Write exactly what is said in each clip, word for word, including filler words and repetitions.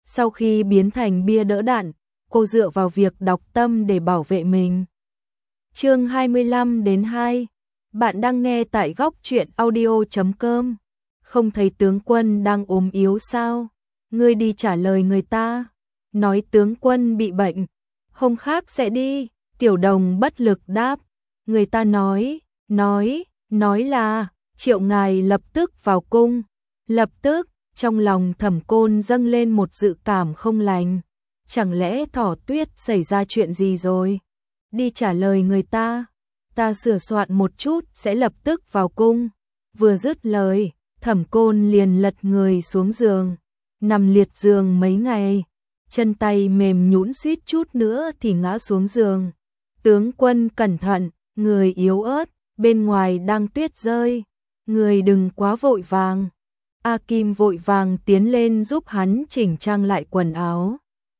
Sau khi biến thành bia đỡ đạn, cô dựa vào việc đọc tâm để bảo vệ mình. Chương hai mươi lăm đến hai. Bạn đang nghe tại góc truyện audio chấm com. Không thấy tướng quân đang ốm yếu sao? Ngươi đi trả lời người ta. Nói tướng quân bị bệnh. Hôm khác sẽ đi. Tiểu Đồng bất lực đáp. Người ta nói, nói, nói là Triệu ngài lập tức vào cung. Lập tức, trong lòng Thẩm Côn dâng lên một dự cảm không lành. Chẳng lẽ Thỏ Tuyết xảy ra chuyện gì rồi? Đi trả lời người ta. Ta sửa soạn một chút sẽ lập tức vào cung. Vừa dứt lời, Thẩm Côn liền lật người xuống giường. Nằm liệt giường mấy ngày. Chân tay mềm nhũn suýt chút nữa thì ngã xuống giường. Tướng quân cẩn thận, người yếu ớt, bên ngoài đang tuyết rơi. Người đừng quá vội vàng. A Kim vội vàng tiến lên giúp hắn chỉnh trang lại quần áo.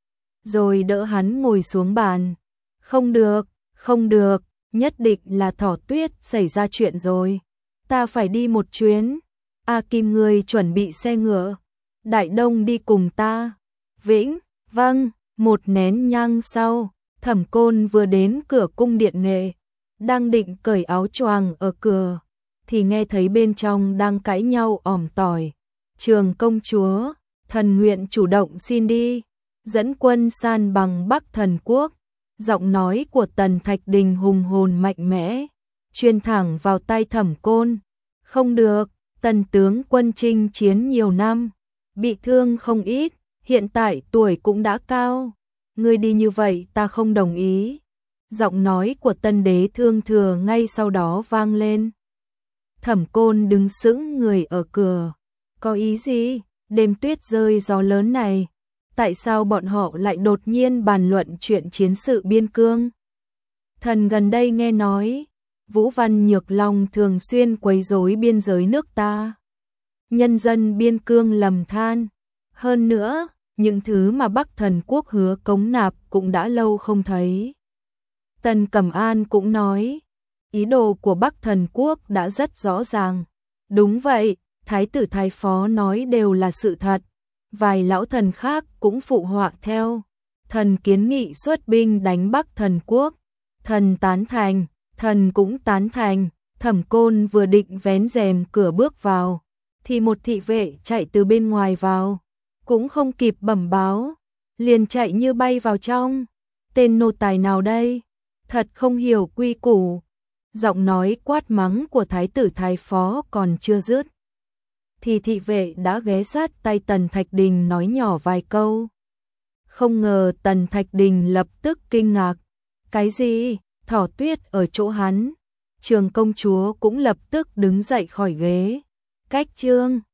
Rồi đỡ hắn ngồi xuống bàn. Không được, không được, nhất định là Thỏ Tuyết xảy ra chuyện rồi. Ta phải đi một chuyến. A Kim người chuẩn bị xe ngựa. Đại Đông đi cùng ta. Vĩnh, vâng, một nén nhang sau, Thẩm Côn vừa đến cửa cung điện nghệ. Đang định cởi áo choàng ở cửa, thì nghe thấy bên trong đang cãi nhau ỏm tỏi. Trường công chúa, thần nguyện chủ động xin đi, dẫn quân san bằng Bắc Thần Quốc. Giọng nói của Tần Thạch Đình hùng hồn mạnh mẽ, truyền thẳng vào tai Thẩm Côn. Không được, Tần tướng quân chinh chiến nhiều năm, bị thương không ít, hiện tại tuổi cũng đã cao. Ngươi đi như vậy ta không đồng ý. Giọng nói của Tân Đế Thương Thừa ngay sau đó vang lên. Thẩm Côn đứng sững người ở cửa. Có ý gì? Đêm tuyết rơi gió lớn này, tại sao bọn họ lại đột nhiên bàn luận chuyện chiến sự biên cương? Thần gần đây nghe nói, Vũ Văn Nhược Long thường xuyên quấy rối biên giới nước ta. Nhân dân biên cương lầm than. Hơn nữa, những thứ mà Bắc Thần Quốc hứa cống nạp cũng đã lâu không thấy. Tần Cẩm An cũng nói, ý đồ của Bắc Thần Quốc đã rất rõ ràng. Đúng vậy, Thái tử Thái phó nói đều là sự thật. Vài lão thần khác cũng phụ họa theo. Thần kiến nghị xuất binh đánh Bắc Thần Quốc. Thần tán thành, thần cũng tán thành. Thẩm Côn vừa định vén rèm cửa bước vào, thì một thị vệ chạy từ bên ngoài vào. Cũng không kịp bẩm báo, liền chạy như bay vào trong. Tên nô tài nào đây? Thật không hiểu quy củ. Giọng nói quát mắng của Thái tử Thái phó còn chưa dứt, thì thị vệ đã ghé sát tay Tần Thạch Đình nói nhỏ vài câu. Không ngờ Tần Thạch Đình lập tức kinh ngạc. Cái gì? Thỏ Tuyết ở chỗ hắn? Trường công chúa cũng lập tức đứng dậy khỏi ghế. Cách chương